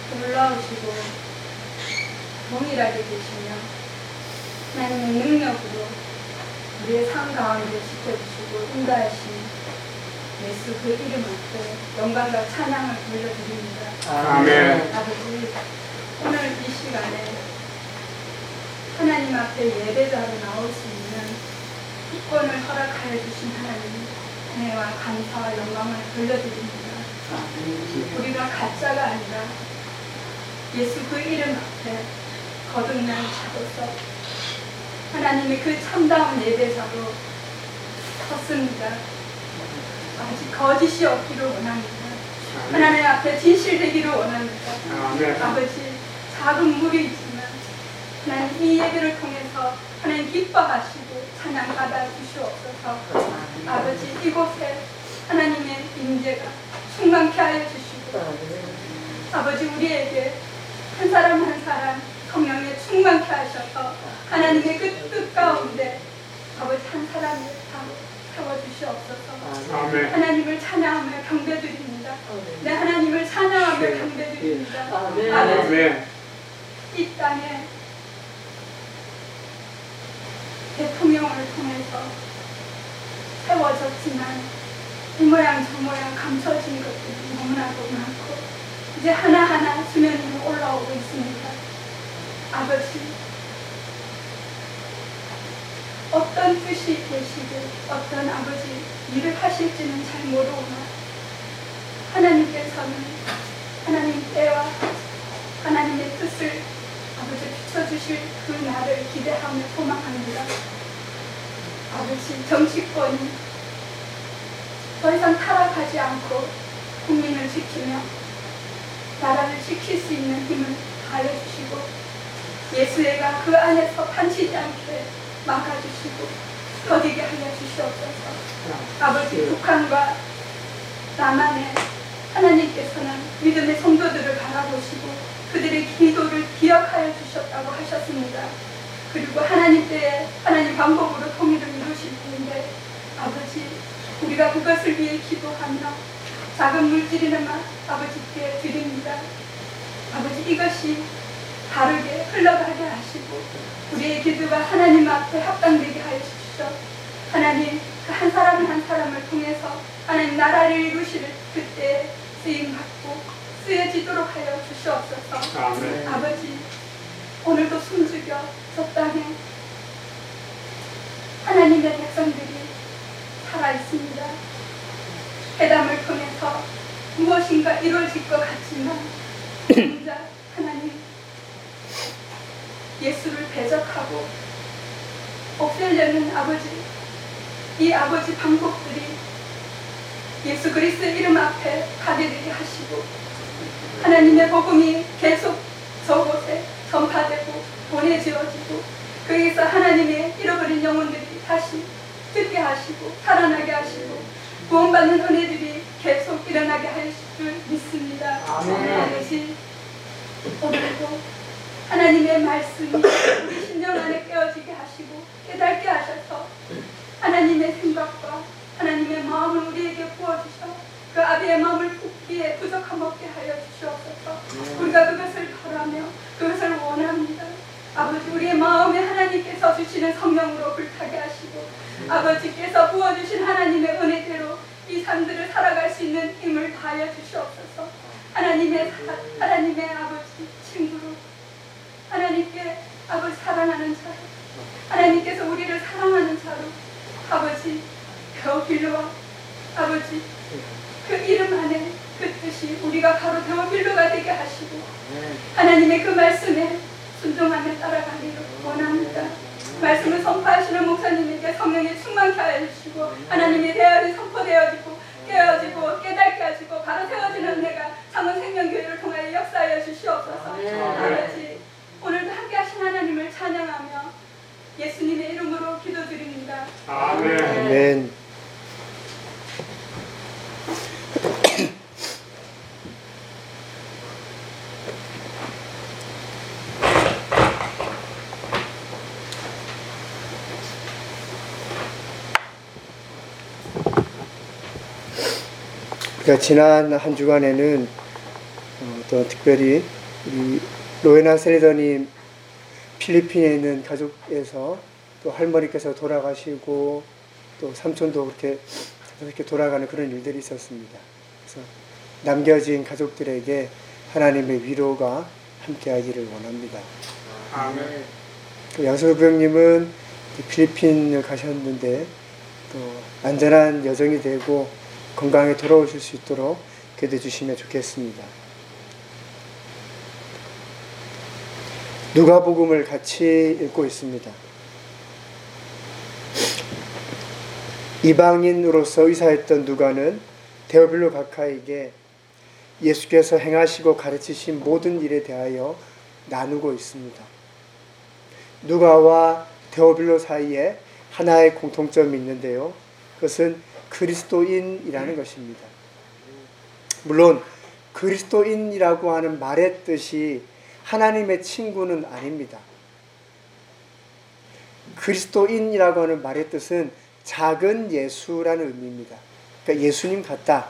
놀라우시고 동일하게 계시며 하나님의 능력으로 우리의 삶 가운데 지켜주시고 인도하신 예수 그 이름 앞에 영광과 찬양을 돌려드립니다. 아멘. 아버지, 오늘 이 시간에 하나님 앞에 예배자로 나올 수 있는 이권을 허락하여 주신 하나님 은혜와 감사와 영광을 돌려드립니다. 우리가 가짜가 아니라 예수 그 이름 앞에 거듭난 자로서 하나님의 그 참다운 예배자로 섰습니다. 아버지, 거짓이 없기를 원합니다. 하나님 앞에 진실되기를 원합니다. 아버지, 작은 무리이지만 하나님 이 예배를 통해서 하나님 기뻐하시고 찬양 받아 주시옵소서. 아버지, 이곳에 하나님의 임재가 충만케 하여 주시고 아버지, 우리에게 한 사람 한 사람 성령에 충만케 하셔서 하나님의 그 뜻 가운데 아버지 한 사람을 세워주시옵소서. 하나님을 찬양하며 경배드립니다. 네, 하나님을 찬양하며 경배드립니다. 아버지, 이 땅에 대통령을 통해서 세워졌지만 이 모양 저 모양 감춰진 것들이 너무나도 많고 이제 하나하나 수면 위로 올라오고 있습니다. 아버지, 어떤 뜻이 계시고 어떤 아버지 일을 하실지는 잘 모르오나 하나님께서는 하나님 때와 하나님의 뜻을 아버지 비춰주실 그 날을 기대하며 소망합니다. 아버지, 정치권이 더 이상 타락하지 않고 국민을 지키며 나라를 지킬 수 있는 힘을 다해 주시고 예수애가 그 안에서 판치지 않게 막아주시고 더디게 하여 주시옵소서. 아버지, 북한과 남한에 하나님께서는 믿음의 성도들을 바라보시고 그들의 기도를 기억하여 주셨다고 하셨습니다. 그리고 하나님 때에 하나님 방법으로 통일을 이루실 텐데 아버지, 우리가 그것을 위해 기도하며 작은 물질이나마 아버지께 드립니다. 아버지, 이것이 바르게 흘러가게 하시고 우리의 기도가 하나님 앞에 합당되게 하여 주시오. 하나님, 그 한 사람 한 사람을 통해서 하나님 나라를 이루실 그때 쓰임받고 쓰여지도록 하여 주시옵소서. 아멘. 아버지, 오늘도 숨죽여 저 땅에 하나님의 백성들이 살아있습니다. 회담을 통해서 무엇인가 이루어질 것 같지만 혼자 하나님 예수를 배적하고 없애려는 아버지, 이 아버지 방법들이 예수 그리스도의 이름 앞에 파괴되게 하시고 하나님의 복음이 계속 저곳에 전파되고 보내지어지고 거기서 하나님의 잃어버린 영혼들이 다시 듣게 하시고 살아나게 하시고 구원받는 은혜들이 계속 일어나게 하실 줄 믿습니다. 아버지, 오늘도 하나님의 말씀이 우리 심령 안에 깨어지게 하시고 깨닫게 하셔서 하나님의 생각과 하나님의 마음을 우리에게 부어주셔 그 아비의 마음을 굽기에 부족함 없게 하여 주시옵소서. 우리가 그것을 바라며 그것을 원합니다. 아버지, 우리의 마음에 하나님께서 주시는 성령으로 불타게 하시고 아버지께서 부어주신 하나님의 은혜대로 이 삶들을 살아갈 수 있는 힘을 다하여 주시옵소서. 하나님의 아버지 친구로 하나님께 아버지 사랑하는 자로 하나님께서 우리를 사랑하는 자로 아버지 데오빌로와 아버지 그 이름 안에 그 뜻이 우리가 바로 데오빌로가 되게 하시고 하나님의 그 말씀에 순종하며 따라가기를 원합니다. 말씀을 선포하시는 목사님에게 성령의 충만케 하여 주시고 하나님의 대열이 선포되어지고 깨어지고 깨닫게 하시고 바로 세워지는 내가 창원 생명교회를 통하여 역사하여 주시옵소서. 아버지, 오늘도 함께 하신 하나님을 찬양하며 예수님의 이름으로 기도드립니다. 아멘. 아멘. 그러니까 지난 한 주간에는 또 특별히 우리 로에나 셀리더님 필리핀에 있는 가족에서 또 할머니께서 돌아가시고 또 삼촌도 그렇게 돌아가는 그런 일들이 있었습니다. 그래서 남겨진 가족들에게 하나님의 위로가 함께하기를 원합니다. 아멘. 양소부형님은 필리핀을 가셨는데 또 안전한 여정이 되고 건강에 돌아오실 수 있도록 기도해 주시면 좋겠습니다. 누가복음을 같이 읽고 있습니다. 이방인으로서 의사했던 누가는 데오빌로 각하에게 예수께서 행하시고 가르치신 모든 일에 대하여 나누고 있습니다. 누가와 데오빌로 사이에 하나의 공통점이 있는데요. 그것은 그리스도인이라는 것입니다. 물론 그리스도인이라고 하는 말의 뜻이 하나님의 친구는 아닙니다. 그리스도인이라고 하는 말의 뜻은 작은 예수라는 의미입니다. 그러니까 예수님 같다.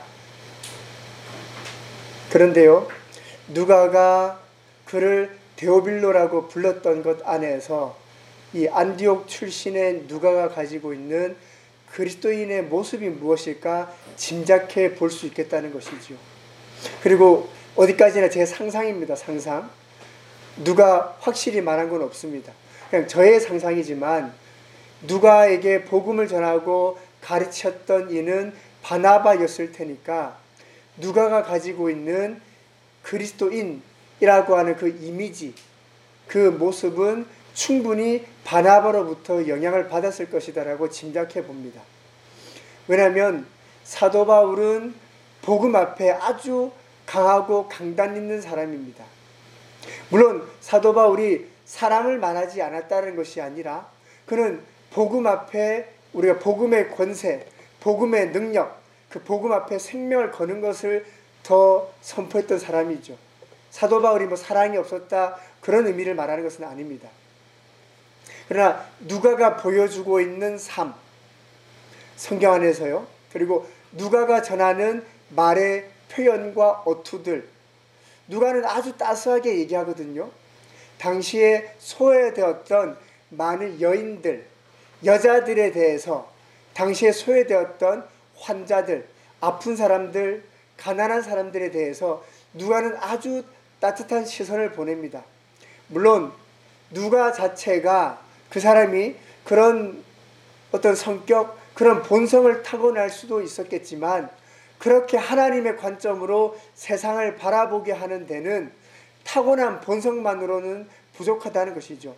그런데요, 누가가 그를 데오빌로라고 불렀던 것 안에서 이 안디옥 출신의 누가가 가지고 있는 그리스도인의 모습이 무엇일까 짐작해 볼 수 있겠다는 것이죠. 그리고 어디까지나 제 상상입니다. 상상. 누가 확실히 말한 건 없습니다. 그냥 저의 상상이지만 누가에게 복음을 전하고 가르쳤던 이는 바나바였을 테니까 누가가 가지고 있는 그리스도인이라고 하는 그 이미지, 그 모습은 충분히 바나바로부터 영향을 받았을 것이다라고 짐작해 봅니다. 왜냐하면 사도 바울은 복음 앞에 아주 강하고 강단 있는 사람입니다. 물론 사도 바울이 사람을 말하지 않았다는 것이 아니라 그는 복음 앞에 우리가 복음의 권세, 복음의 능력, 그 복음 앞에 생명을 거는 것을 더 선포했던 사람이죠. 사도 바울이 사랑이 없었다 그런 의미를 말하는 것은 아닙니다. 그러나 누가가 보여주고 있는 삶, 성경 안에서요. 그리고 누가가 전하는 말의 표현과 어투들, 누가는 아주 따스하게 얘기하거든요. 당시에 소외되었던 많은 여인들, 여자들에 대해서 당시에 소외되었던 환자들, 아픈 사람들, 가난한 사람들에 대해서 누가는 아주 따뜻한 시선을 보냅니다. 물론 누가 자체가 그 사람이 그런 어떤 성격, 그런 본성을 타고날 수도 있었겠지만 그렇게 하나님의 관점으로 세상을 바라보게 하는 데는 타고난 본성만으로는 부족하다는 것이죠.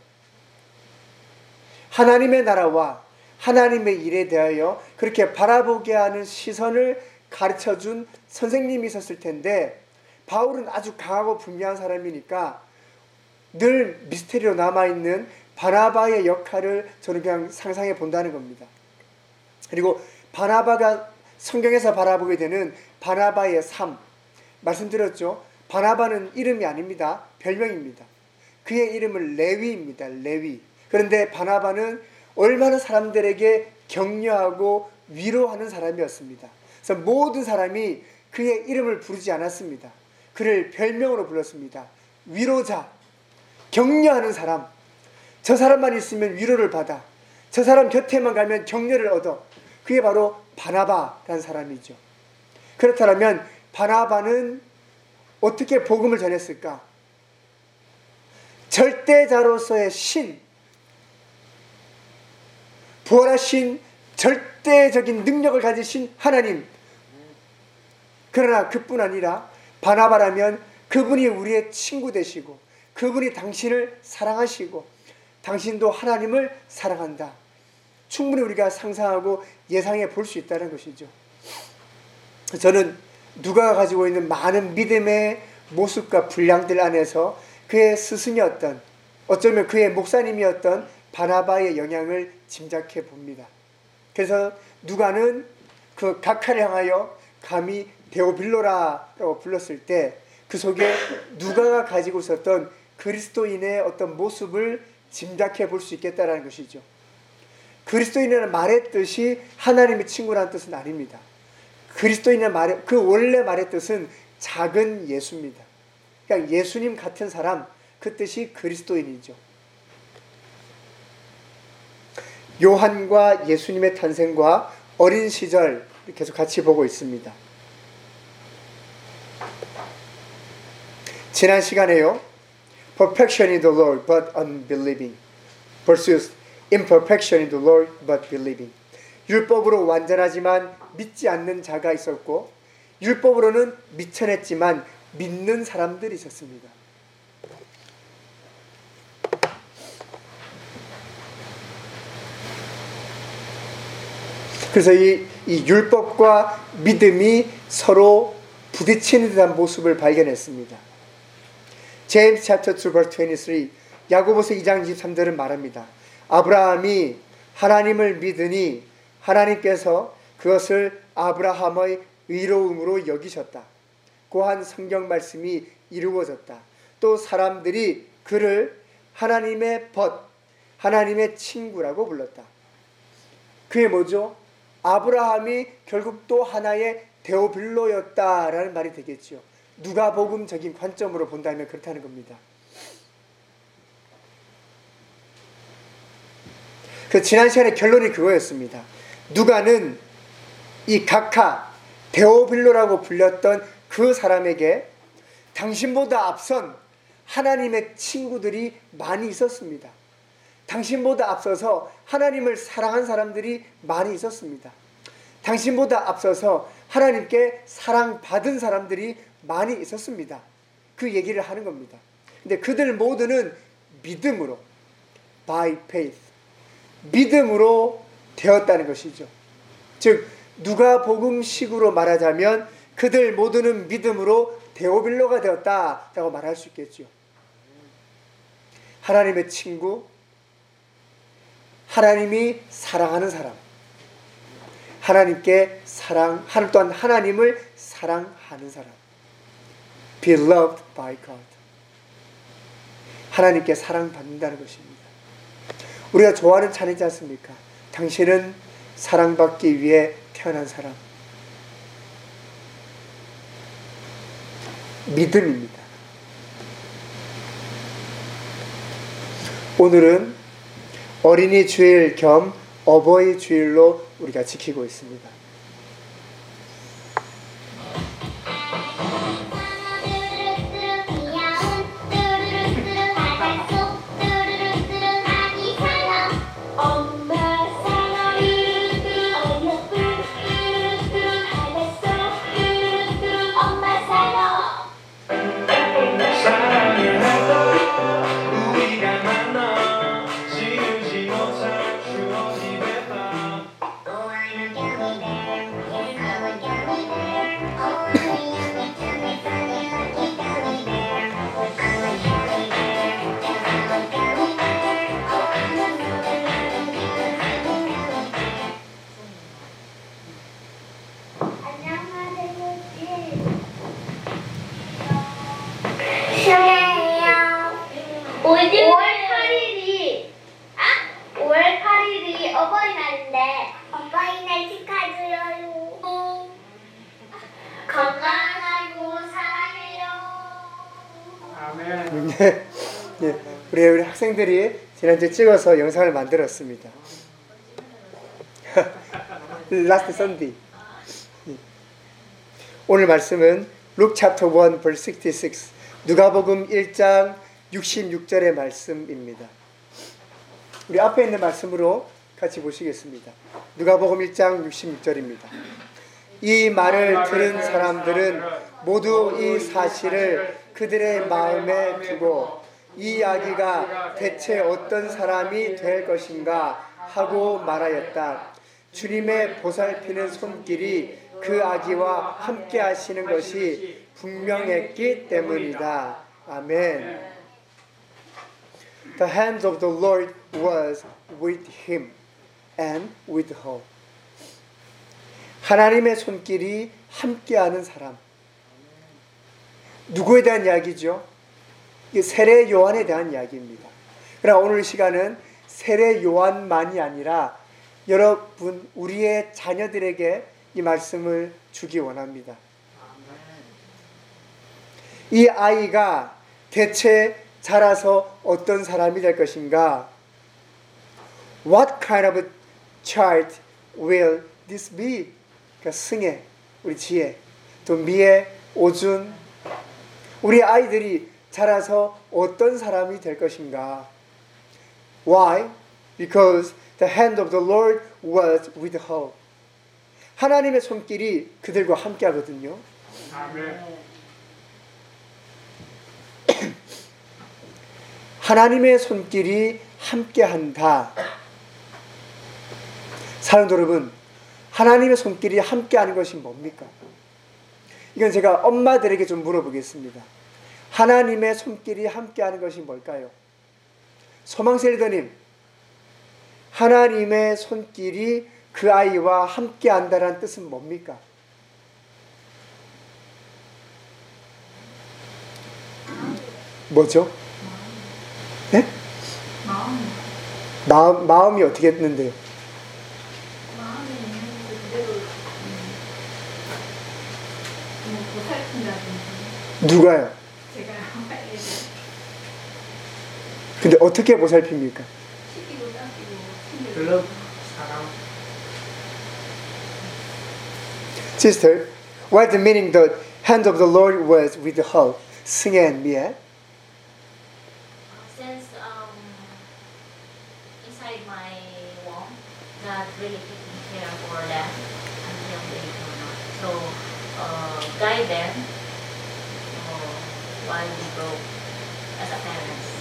하나님의 나라와 하나님의 일에 대하여 그렇게 바라보게 하는 시선을 가르쳐준 선생님이 있었을 텐데 바울은 아주 강하고 분명한 사람이니까 늘 미스테리로 남아있는 바나바의 역할을 저는 그냥 상상해 본다는 겁니다. 그리고 바나바가 성경에서 바라보게 되는 바나바의 삶, 말씀드렸죠. 바나바는 이름이 아닙니다. 별명입니다. 그의 이름은 레위입니다. 레위. 그런데 바나바는 얼마나 사람들에게 격려하고 위로하는 사람이었습니다. 그래서 모든 사람이 그의 이름을 부르지 않았습니다. 그를 별명으로 불렀습니다. 위로자, 격려하는 사람. 저 사람만 있으면 위로를 받아. 저 사람 곁에만 가면 격려를 얻어. 그게 바로 바나바라는 사람이죠. 그렇다면 바나바는 어떻게 복음을 전했을까? 절대자로서의 신, 부활하신 절대적인 능력을 가지신 하나님. 그러나 그뿐 아니라 바나바라면 그분이 우리의 친구 되시고 그분이 당신을 사랑하시고 당신도 하나님을 사랑한다. 충분히 우리가 상상하고 예상해 볼 수 있다는 것이죠. 저는 누가가 가지고 있는 많은 믿음의 모습과 분량들 안에서 그의 스승이었던, 어쩌면 그의 목사님이었던 바나바의 영향을 짐작해 봅니다. 그래서 누가는 그 각하를 향하여 감히 데오빌로라고 불렀을 때 그 속에 누가가 가지고 있었던 그리스도인의 어떤 모습을 짐작해 볼 수 있겠다는 것이죠. 그리스도인이라는 말의 뜻이 하나님의 친구라는 뜻은 아닙니다. 그리스도인의 말의 그 원래 말의 뜻은 작은 예수입니다. 그러니까 예수님 같은 사람, 그 뜻이 그리스도인이죠. 요한과 예수님의 탄생과 어린 시절 계속 같이 보고 있습니다. 지난 시간에요, perfection in the Lord but unbelieving versus imperfection in the Lord but believing. 율법으로 완전하지만 믿지 않는 자가 있었고, 율법으로는 미천했지만 믿는 사람들이 있었습니다. 그래서 이 율법과 믿음이 서로 부딪히는 듯한 모습을 발견했습니다. James chapter 2 verse 23, 야고보서 2장 23절은 말합니다. 아브라함이 하나님을 믿으니 하나님께서 그것을 아브라함의 의로움으로 여기셨다. 고한 성경 말씀이 이루어졌다. 또 사람들이 그를 하나님의 벗, 하나님의 친구라고 불렀다. 그게 뭐죠? 아브라함이 결국 또 하나의 데오빌로였다라는 말이 되겠죠. 누가복음적인 관점으로 본다면 그렇다는 겁니다. 그 지난 시간에 결론이 그거였습니다. 누가는 이 각하 데오빌로라고 불렸던 그 사람에게 당신보다 앞선 하나님의 친구들이 많이 있었습니다. 당신보다 앞서서 하나님을 사랑한 사람들이 많이 있었습니다. 당신보다 앞서서 하나님께 사랑받은 사람들이 많이 있었습니다. 그 얘기를 하는 겁니다. 근데 그들 모두는 믿음으로, by faith, 믿음으로 되었다는 것이죠. 즉 누가복음식으로 말하자면 그들 모두는 믿음으로 데오빌로가 되었다라고 말할 수 있겠죠. 하나님의 친구, 하나님이 사랑하는 사람, 하나님께 또한 하나님을 사랑하는 사람, beloved by God, 하나님께 사랑받는다는 것입니다. 우리가 좋아하는 찬이지 않습니까? 당신은 사랑받기 위해 태어난 사람. 믿음입니다. 오늘은 어린이 주일 겸 어버이 주일로 우리가 지키고 있습니다. 어버이날인데 어버이날 축하드려요. 건강하고 사랑해요. 아멘. 네, 우리 학생들이 지난주에 찍어서 영상을 만들었습니다. Last Sunday. 오늘 말씀은 Luke chapter 1 verse 66, 누가복음 1장 66절의 말씀입니다. 우리 앞에 있는 말씀으로 같이 보시겠습니다. 누가복음 1장 66절입니다. 이 말을 들은 사람들은 모두 이 사실을 그들의 마음에 두고 이 아기가 대체 어떤 사람이 될 것인가 하고 말하였다. 주님의 보살피는 손길이 그 아기와 함께 하시는 것이 분명했기 때문이다. 아멘. The hand of the Lord was with him and with her. 하나님의 손길이 함께하는 사람. 누구에 대한 이야기죠? 세례 요한에 대한 이야기입니다. 그러나 오늘 시간은 세례 요한만이 아니라 여러분, 우리의 자녀들에게 이 말씀을 주기 원합니다. 이 아이가 대체 자라서 어떤 사람이 될 것인가? What kind of a child will this be? 그러니까 승혜, 우리 지혜, 또 미애, 오준, 우리 아이들이 자라서 어떤 사람이 될 것인가? Why? Because the hand of the Lord was with her. 하나님의 손길이 그들과 함께 하거든요. 하나님의 손길이 함께 한다. 사랑도 여러분, 하나님의 손길이 함께 하는 것이 뭡니까? 이건 제가 엄마들에게 좀 물어보겠습니다. 하나님의 손길이 함께 하는 것이 뭘까요? 소망세 리더님, 하나님의 손길이 그 아이와 함께 한다는 뜻은 뭡니까? 뭐죠? 네? 마음이 어떻게 했는데요? 마음이 있는 그대로 보살핀다든지. 누가요? 제가 근데 어떻게 보살핍니까? 시키고 닦이고 그런 사람. Sister, what the meaning the hand of the Lord was with her? 승혜 and 미애. Since inside my womb, God really taking care for them until they grown up. So guide them while we grow as a parents.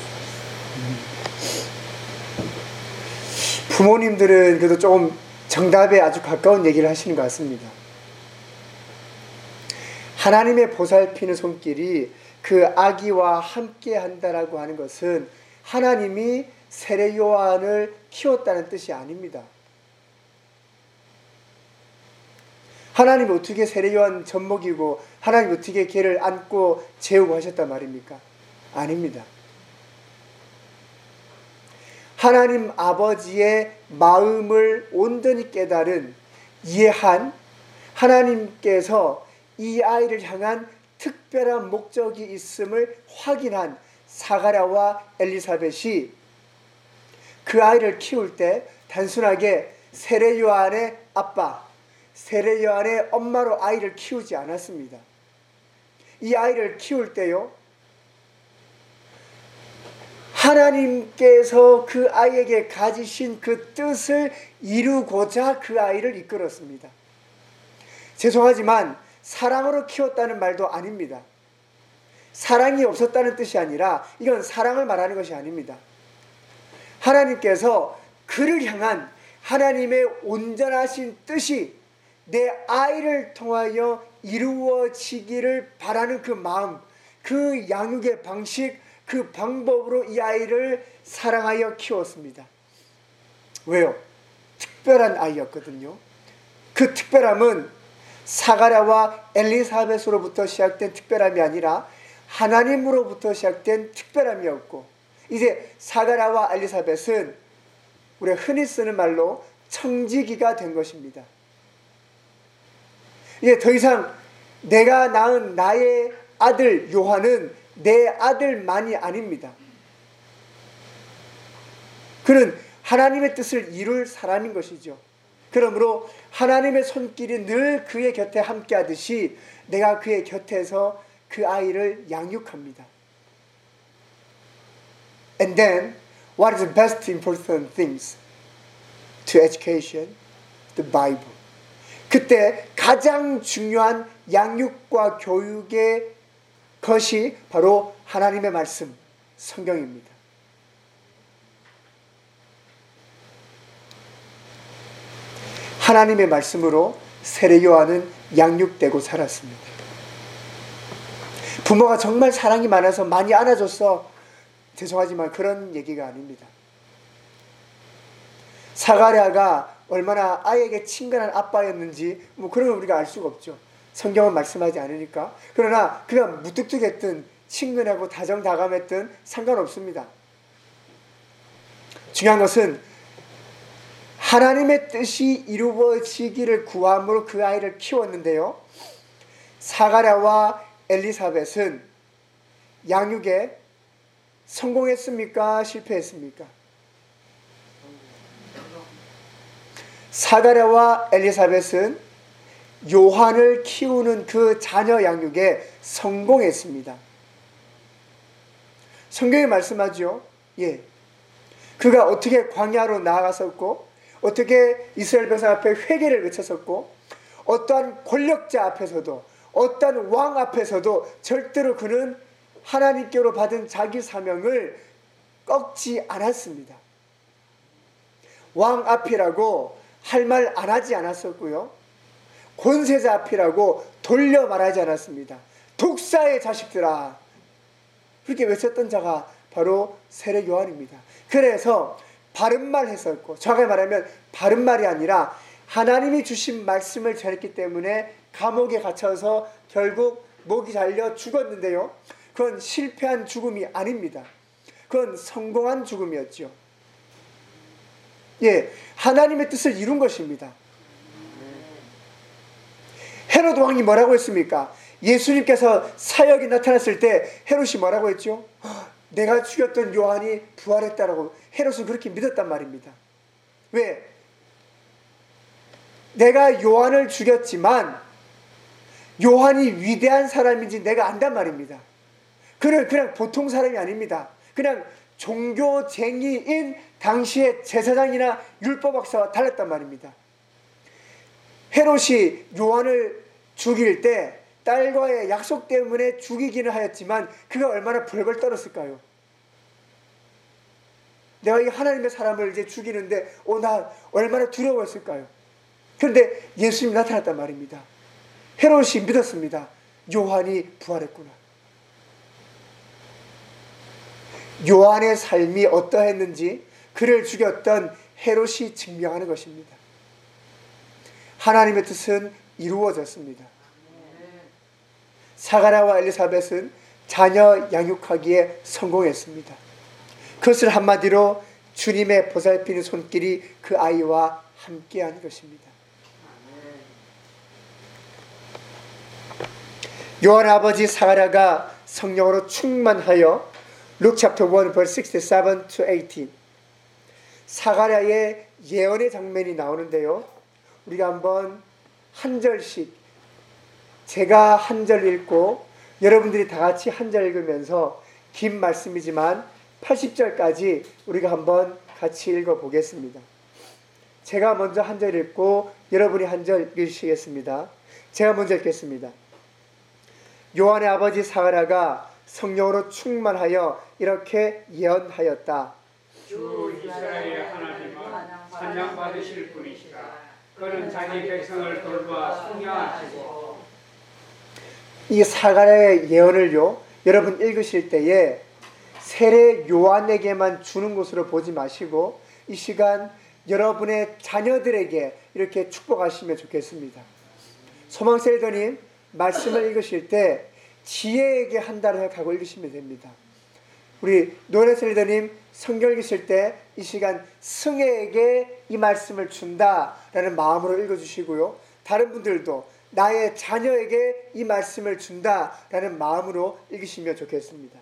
부모님들은 그래도 조금 정답에 아주 가까운 얘기를 하시는 것 같습니다. 하나님의 보살피는 손길이 그 아기와 함께 한다라고 하는 것은 하나님이 세례 요한을 키웠다는 뜻이 아닙니다. 하나님이 어떻게 세례 요한 젖먹이고 하나님이 어떻게 걔를 안고 재우고 하셨단 말입니까? 아닙니다. 하나님 아버지의 마음을 온전히 깨달은, 이해한 하나님께서 이 아이를 향한 특별한 목적이 있음을 확인한 사가랴와 엘리사벳이 그 아이를 키울 때 단순하게 세례 요한의 아빠, 세례 요한의 엄마로 아이를 키우지 않았습니다. 이 아이를 키울 때요, 하나님께서 그 아이에게 가지신 그 뜻을 이루고자 그 아이를 이끌었습니다. 죄송하지만 사랑으로 키웠다는 말도 아닙니다. 사랑이 없었다는 뜻이 아니라 이건 사랑을 말하는 것이 아닙니다. 하나님께서 그를 향한 하나님의 온전하신 뜻이 내 아이를 통하여 이루어지기를 바라는 그 마음, 그 양육의 방식, 그 방법으로 이 아이를 사랑하여 키웠습니다. 왜요? 특별한 아이였거든요. 그 특별함은 사가랴와 엘리사벳으로부터 시작된 특별함이 아니라 하나님으로부터 시작된 특별함이었고, 이제 사가랴와 엘리사벳은 우리가 흔히 쓰는 말로 청지기가 된 것입니다. 이제 더 이상 내가 낳은 나의 아들 요한은 내 아들만이 아닙니다. 그는 하나님의 뜻을 이룰 사람인 것이죠. 그러므로 하나님의 손길이 늘 그의 곁에 함께 하듯이 내가 그의 곁에서 그 아이를 양육합니다. And then, what is the best important things to education? The Bible. 그때 가장 중요한 양육과 교육의 것이 바로 하나님의 말씀, 성경입니다. 하나님의 말씀으로 세례 요한은 양육되고 살았습니다. 부모가 정말 사랑이 많아서 많이 안아줬어. 죄송하지만 그런 얘기가 아닙니다. 사가랴가 얼마나 아이에게 친근한 아빠였는지 뭐 그런 걸 우리가 알 수가 없죠. 성경은 말씀하지 않으니까. 그러나 그가 무뚝뚝했든 친근하고 다정다감했든 상관없습니다. 중요한 것은 하나님의 뜻이 이루어지기를 구함으로 그 아이를 키웠는데요. 사가랴와 엘리사벳은 양육에 성공했습니까? 실패했습니까? 사가랴와 엘리사벳은 요한을 키우는 그 자녀 양육에 성공했습니다. 성경이 말씀하죠. 예. 그가 어떻게 광야로 나아갔었고, 어떻게 이스라엘 백성 앞에 회개를 외쳤었고, 어떠한 권력자 앞에서도, 어떠한 왕 앞에서도 절대로 그는 하나님께로 받은 자기 사명을 꺾지 않았습니다. 왕 앞이라고 할 말 안 하지 않았었고요. 권세자 앞이라고 돌려 말하지 않았습니다. 독사의 자식들아, 그렇게 외쳤던 자가 바로 세례 요한입니다. 그래서 바른 말 했었고, 정확하게 말하면 바른 말이 아니라 하나님이 주신 말씀을 전했기 때문에 감옥에 갇혀서 결국 목이 잘려 죽었는데요. 그건 실패한 죽음이 아닙니다. 그건 성공한 죽음이었죠. 예, 하나님의 뜻을 이룬 것입니다. 헤롯 왕이 뭐라고 했습니까? 예수님께서 사역이 나타났을 때 헤롯이 뭐라고 했죠? 내가 죽였던 요한이 부활했다라고 헤롯은 그렇게 믿었단 말입니다. 왜? 내가 요한을 죽였지만 요한이 위대한 사람인지 내가 안단 말입니다. 그는 그냥 보통 사람이 아닙니다. 그냥 종교쟁이인 당시의 제사장이나 율법학사와 달랐단 말입니다. 헤롯이 요한을 죽일 때 딸과의 약속 때문에 죽이기는 하였지만 그가 얼마나 벌벌 떨었을까요? 내가 이 하나님의 사람을 이제 죽이는데 나 얼마나 두려웠을까요? 그런데 예수님이 나타났단 말입니다. 헤롯이 믿었습니다. 요한이 부활했구나. 요한의 삶이 어떠했는지 그를 죽였던 헤롯이 증명하는 것입니다. 하나님의 뜻은 이루어졌습니다. 사가랴와 엘리사벳은 자녀 양육하기에 성공했습니다. 그것을 한마디로 주님의 보살피는 손길이 그 아이와 함께한 것입니다. 요한 아버지 사가랴가 성령으로 충만하여 Luke chapter 1 verse 67 to 18 사가랴의 예언의 장면이 나오는데요. 우리가 한번 한 절씩 제가 한 절 읽고 여러분들이 다 같이 한 절 읽으면서 긴 말씀이지만 80절까지 우리가 한번 같이 읽어보겠습니다. 제가 먼저 한 절 읽고 여러분이 한 절 읽으시겠습니다. 제가 먼저 읽겠습니다. 요한의 아버지 사가랴가 성령으로 충만하여 이렇게 예언하였다. 주 이스라엘의 하나님은 찬양받으실 분이시다. 그는 자기 백성을 돌봐 속량하시고. 이 사가랴의 예언을요, 여러분 읽으실 때에 세례 요한에게만 주는 것으로 보지 마시고 이 시간 여러분의 자녀들에게 이렇게 축복하시면 좋겠습니다. 소망셀더님 말씀을 읽으실 때 지혜에게 한다고 생각하고 읽으시면 됩니다. 우리 노래셀더님 성경 읽으실 때 이 시간 승혜에게 이 말씀을 준다라는 마음으로 읽어주시고요. 다른 분들도 나의 자녀에게 이 말씀을 준다라는 마음으로 읽으시면 좋겠습니다.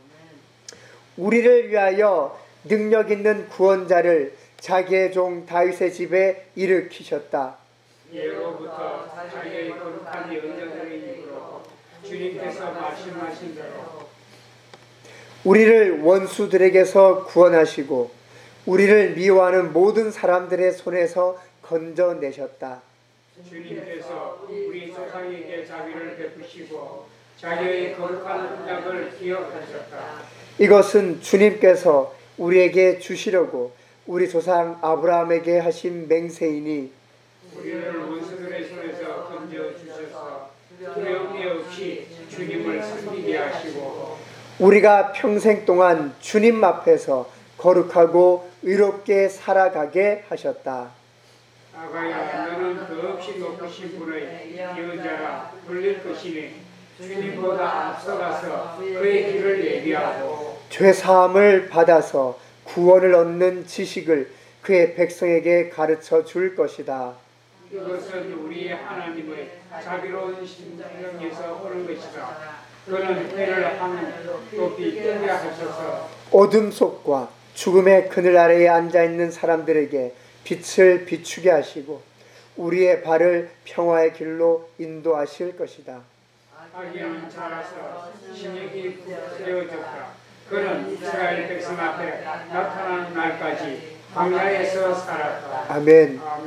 우리를 위하여 능력 있는 구원자를 자기의 종 다윗의 집에 일으키셨다. 예로부터 자기의 거룩한 언약을 이끌어 주님께서 말씀하신 대로 우리를 원수들에게서 구원하시고 우리를 미워하는 모든 사람들의 손에서 건져내셨다. 주님께서 우리 조상에게 자비를 베푸시고 자기의 거룩한 언약을 기억하셨다. 이것은 주님께서 우리에게 주시려고 우리 조상 아브라함에게 하신 맹세이니 우리를 원수들의 손에서 건져주셔서 두려움이 없이 주님을 섬기게 하시고 우리가 평생 동안 주님 앞에서 거룩하고 의롭게 살아가게 하셨다. 아가야 너는 더없이 높으신 분의 예언자라 불릴 것이니 주님보다 앞서가서 그의 길을 예비하고 죄사함을 받아서 구원을 얻는 지식을 그의 백성에게 가르쳐 줄 것이다. 이것은 우리의 하나님의 자비로운 심정에서 오는 것이다. 그는 해를 하늘 높이 뜨게 하셔서 어둠 속과 죽음의 그늘 아래에 앉아있는 사람들에게 빛을 비추게 하시고 우리의 발을 평화의 길로 인도하실 것이다. 아기는 자라서 신역이 되어졌다. 그는 이스라엘 백성 앞에 나타나는 날까지 광야에서 살았다. 아멘. 아멘.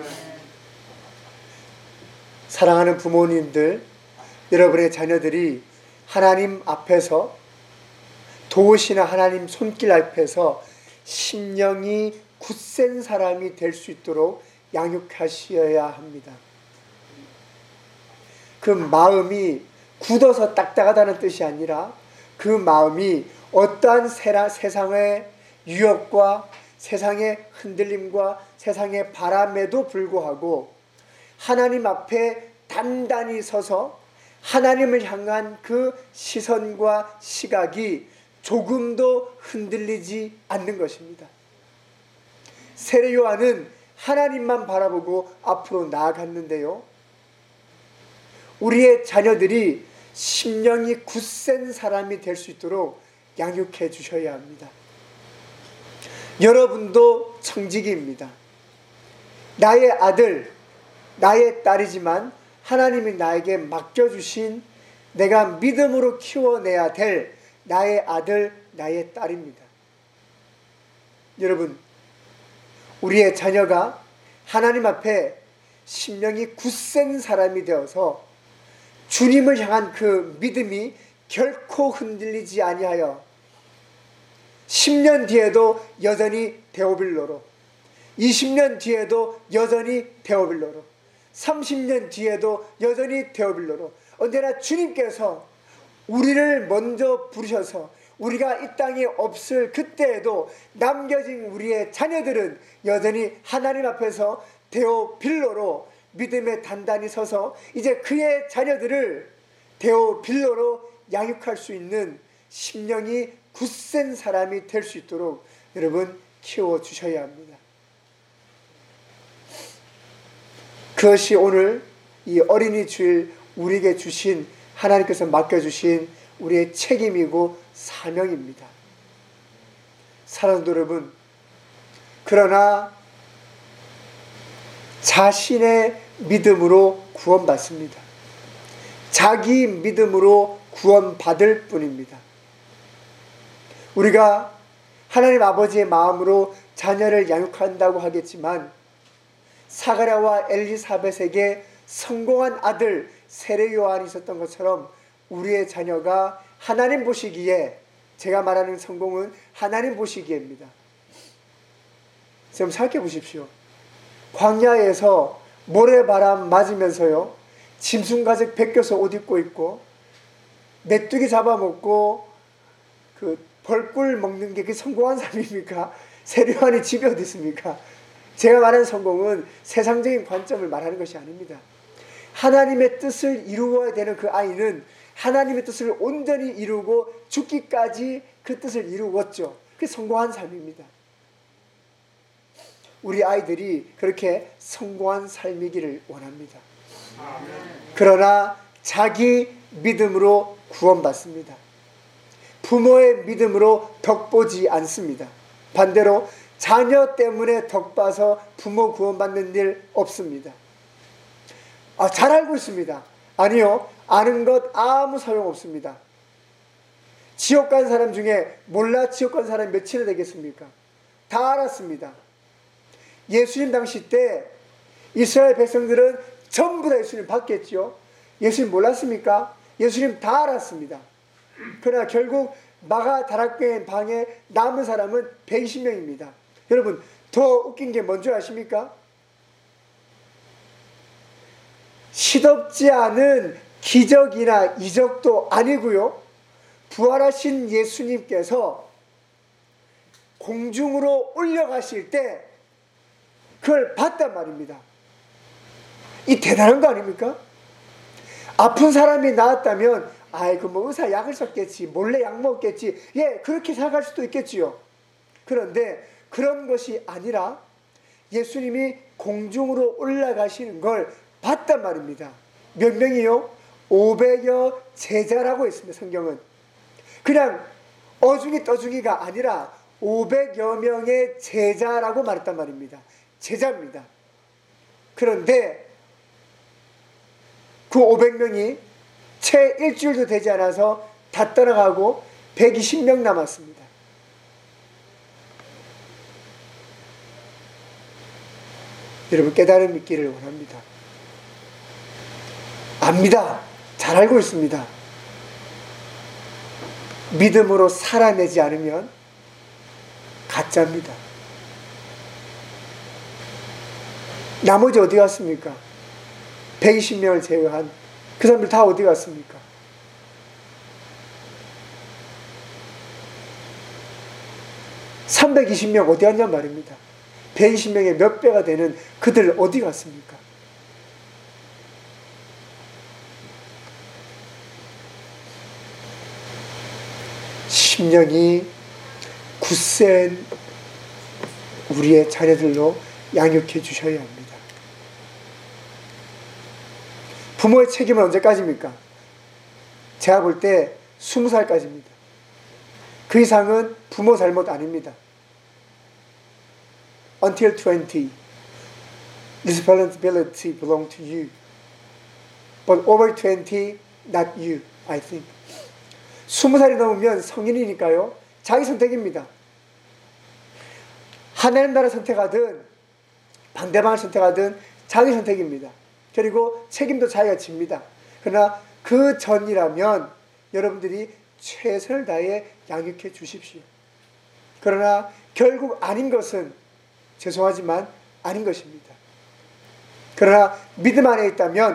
사랑하는 부모님들, 여러분의 자녀들이 하나님 앞에서 도우시는 하나님 손길 앞에서 심령이 굳센 사람이 될 수 있도록 양육하셔야 합니다. 그 마음이 굳어서 딱딱하다는 뜻이 아니라 그 마음이 어떠한 세상의 유혹과 세상의 흔들림과 세상의 바람에도 불구하고 하나님 앞에 단단히 서서 하나님을 향한 그 시선과 시각이 조금도 흔들리지 않는 것입니다. 세례 요한은 하나님만 바라보고 앞으로 나아갔는데요. 우리의 자녀들이 심령이 굳센 사람이 될 수 있도록 양육해 주셔야 합니다. 여러분도 청지기입니다. 나의 아들, 나의 딸이지만 하나님이 나에게 맡겨주신 내가 믿음으로 키워내야 될 나의 아들, 나의 딸입니다. 여러분, 우리의 자녀가 하나님 앞에 심령이 굳센 사람이 되어서 주님을 향한 그 믿음이 결코 흔들리지 아니하여 10년 뒤에도 여전히 데오빌로로, 20년 뒤에도 여전히 데오빌로로, 30년 뒤에도 여전히 데오빌로로 언제나 주님께서 우리를 먼저 부르셔서 우리가 이 땅에 없을 그때에도 남겨진 우리의 자녀들은 여전히 하나님 앞에서 데오빌로로 믿음에 단단히 서서 이제 그의 자녀들을 데오빌로로 양육할 수 있는 심령이 굳센 사람이 될 수 있도록 여러분 키워주셔야 합니다. 그것이 오늘 이 어린이 주일 우리에게 주신 하나님께서 맡겨주신 우리의 책임이고 사명입니다. 사랑하는 여러분, 그러나 자신의 믿음으로 구원받습니다. 자기 믿음으로 구원받을 뿐입니다. 우리가 하나님 아버지의 마음으로 자녀를 양육한다고 하겠지만 사가랴와 엘리사벳에게 성공한 아들 세례 요한이 있었던 것처럼 우리의 자녀가 하나님 보시기에, 제가 말하는 성공은 하나님 보시기에입니다. 좀 생각해 보십시오. 광야에서 모래바람 맞으면서요, 짐승가죽 벗겨서 옷 입고 있고 메뚜기 잡아먹고 그 벌꿀 먹는 게 그게 성공한 삶입니까? 세례 요한이 집이 어디 있습니까? 제가 말하는 성공은 세상적인 관점을 말하는 것이 아닙니다. 하나님의 뜻을 이루어야 되는 그 아이는 하나님의 뜻을 온전히 이루고 죽기까지 그 뜻을 이루었죠. 그게 성공한 삶입니다. 우리 아이들이 그렇게 성공한 삶이기를 원합니다. 그러나 자기 믿음으로 구원받습니다. 부모의 믿음으로 덕보지 않습니다. 반대로 자녀 때문에 덕봐서 부모 구원받는 일 없습니다. 잘 알고 있습니다. 아니요, 아는 것 아무 소용없습니다. 지옥 간 사람 중에 몰라 지옥 간 사람이 몇이나 되겠습니까? 다 알았습니다. 예수님 당시 때 이스라엘 백성들은 전부 다 예수님 봤겠죠. 예수님 몰랐습니까? 예수님 다 알았습니다. 그러나 결국 마가다락방 방에 남은 사람은 120명입니다. 여러분, 더 웃긴 게 뭔지 아십니까? 시덥지 않은 기적이나 이적도 아니고요, 부활하신 예수님께서 공중으로 올려가실 때 그걸 봤단 말입니다. 이 대단한 거 아닙니까? 아픈 사람이 나았다면 아이고 뭐 의사 약을 썼겠지, 몰래 약 먹겠지, 예, 그렇게 생각할 수도 있겠지요. 그런데 그런 것이 아니라 예수님이 공중으로 올라가시는 걸 봤단 말입니다. 몇 명이요? 500여 제자라고 했습니다. 성경은. 그냥 어중이 떠중이가 아니라 500여 명의 제자라고 말했단 말입니다. 제자입니다. 그런데 그 500명이 채 일주일도 되지 않아서 다 떠나가고 120명 남았습니다. 여러분 깨달음 있기를 원합니다. 압니다. 잘 알고 있습니다. 믿음으로 살아내지 않으면 가짜입니다. 나머지 어디 갔습니까? 120명을 제외한 그 사람들 다 어디 갔습니까? (320명) 어디 갔냔 말입니다. 120명의 몇 배가 되는 그들 어디 갔습니까? 심령이 굳센 우리의 자녀들로 양육해 주셔야 합니다. 부모의 책임은 언제까지입니까? 제가 볼 때 20살까지입니다. 그 이상은 부모 잘못 아닙니다. Until 20, responsibility belongs to you. But over 20, not you, I think. 20살이 넘으면 성인이니까요. 자기 선택입니다. 하나님 나라 선택하든 반대방을 선택하든 자기 선택입니다. 그리고 책임도 자기가 집니다. 그러나 그 전이라면 여러분들이 최선을 다해 양육해 주십시오. 그러나 결국 아닌 것은 죄송하지만 아닌 것입니다. 그러나 믿음 안에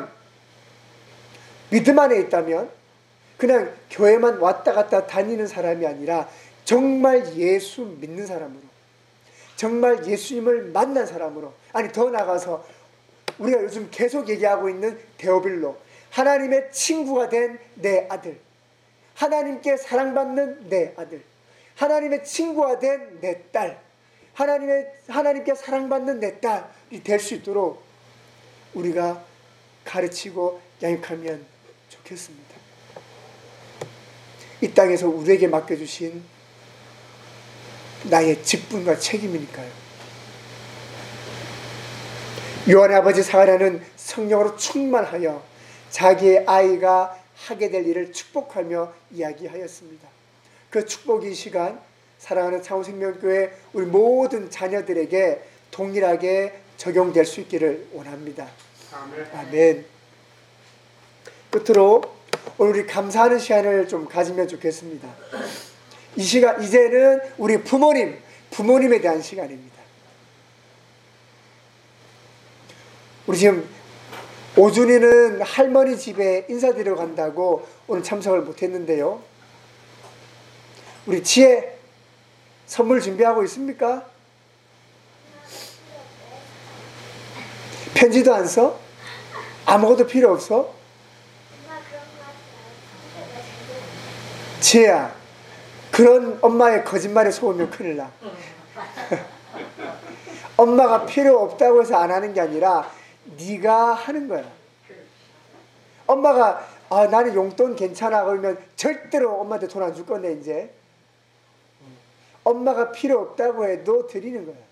있다면 그냥 교회만 왔다 갔다 다니는 사람이 아니라 정말 예수 믿는 사람으로, 정말 예수님을 만난 사람으로, 아니 더 나아가서 우리가 요즘 계속 얘기하고 있는 데오빌로, 하나님의 친구가 된 내 아들, 하나님께 사랑받는 내 아들, 하나님의 친구가 된 내 딸, 하나님께 사랑받는 내 딸이 될 수 있도록 우리가 가르치고 양육하면 좋겠습니다. 이 땅에서 우리에게 맡겨주신 나의 직분과 책임이니까요. 요한의 아버지 사가랴는 성령으로 충만하여 자기의 아이가 하게 될 일을 축복하며 이야기하였습니다. 그 축복이 이 시간 사랑하는 창호생명교회 우리 모든 자녀들에게 동일하게 적용될 수 있기를 원합니다. 아멘. 끝으로 오늘 우리 감사하는 시간을 좀 가지면 좋겠습니다. 이 시간 이제는 우리 부모님에 대한 시간입니다. 우리 지금 오준이는 할머니 집에 인사드리러 간다고 오늘 참석을 못했는데요. 우리 지혜 선물 준비하고 있습니까? 편지도 안 써? 아무것도 필요 없어? 지혜야, 그런 엄마의 거짓말에 속으면 큰일 나. 엄마가 필요 없다고 해서 안 하는 게 아니라 네가 하는 거야. 엄마가 나는 용돈 괜찮아 그러면 절대로 엄마한테 돈 안 줄 건데 이제 엄마가 필요 없다고 해도 드리는 거야.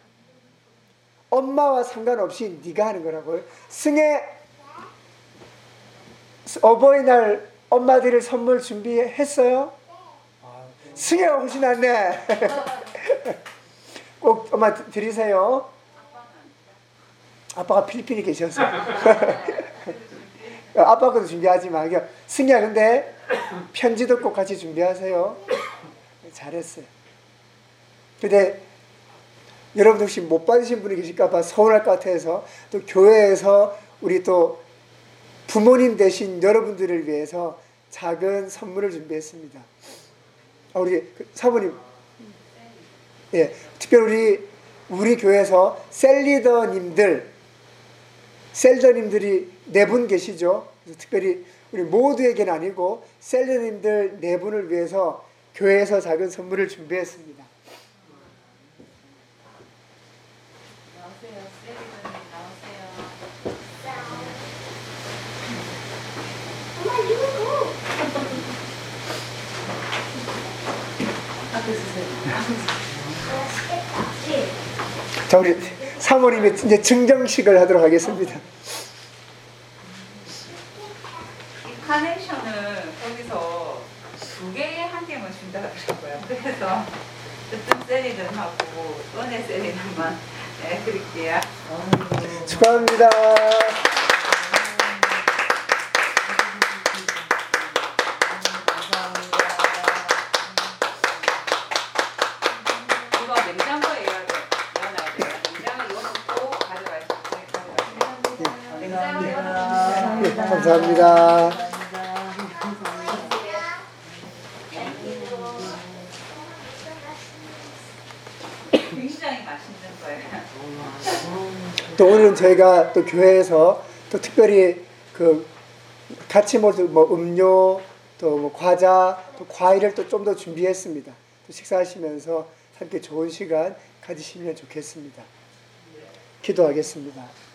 엄마와 상관없이 네가 하는 거라고요. 승혜 어버이날 엄마들을 선물 준비했어요? 승혜가 훨씬 낫네. 꼭 엄마 드리세요. 아빠가 필리핀에 계셔서 아빠 것도 준비하지 마. 승희야 근데 편지도 꼭 같이 준비하세요. 잘했어요. 근데 여러분 혹시 못 받으신 분이 계실까봐 서운할 것 같아서 또 교회에서 우리 또 부모님 되신 여러분들을 위해서 작은 선물을 준비했습니다. 우리 사모님, 예, 특별히 우리 교회에서 셀리더님들이 4분 계시죠. 그래서 특별히 우리 모두에게는 아니고 셀리더님들 4분을 위해서 교회에서 작은 선물을 준비했습니다. 나오세요. 셀리더님 나오세요. 자, 우리 사모님의 이제 증정식을 하도록 하겠습니다. 이 카네이션은 거기서 2개에 한 개만 준다 그러더라고요. 그래서 뜨뜻 세리든하고 은혜 세리든만 드릴게요. 축하합니다. 이거 냉장고에 넣어놔야 돼요. 냉장고에 이거 꼭 가져가시죠. 냉장고에 넣어놓으세요. 네, 감사합니다. 굉장히 맛있는 거예요. 또 오늘은 저희가 또 교회에서 또 특별히 그 같이 뭐 음료 또 뭐 과자 또 과일을 또 좀 더 준비했습니다. 또 식사하시면서 함께 좋은 시간 가지시면 좋겠습니다. 기도하겠습니다.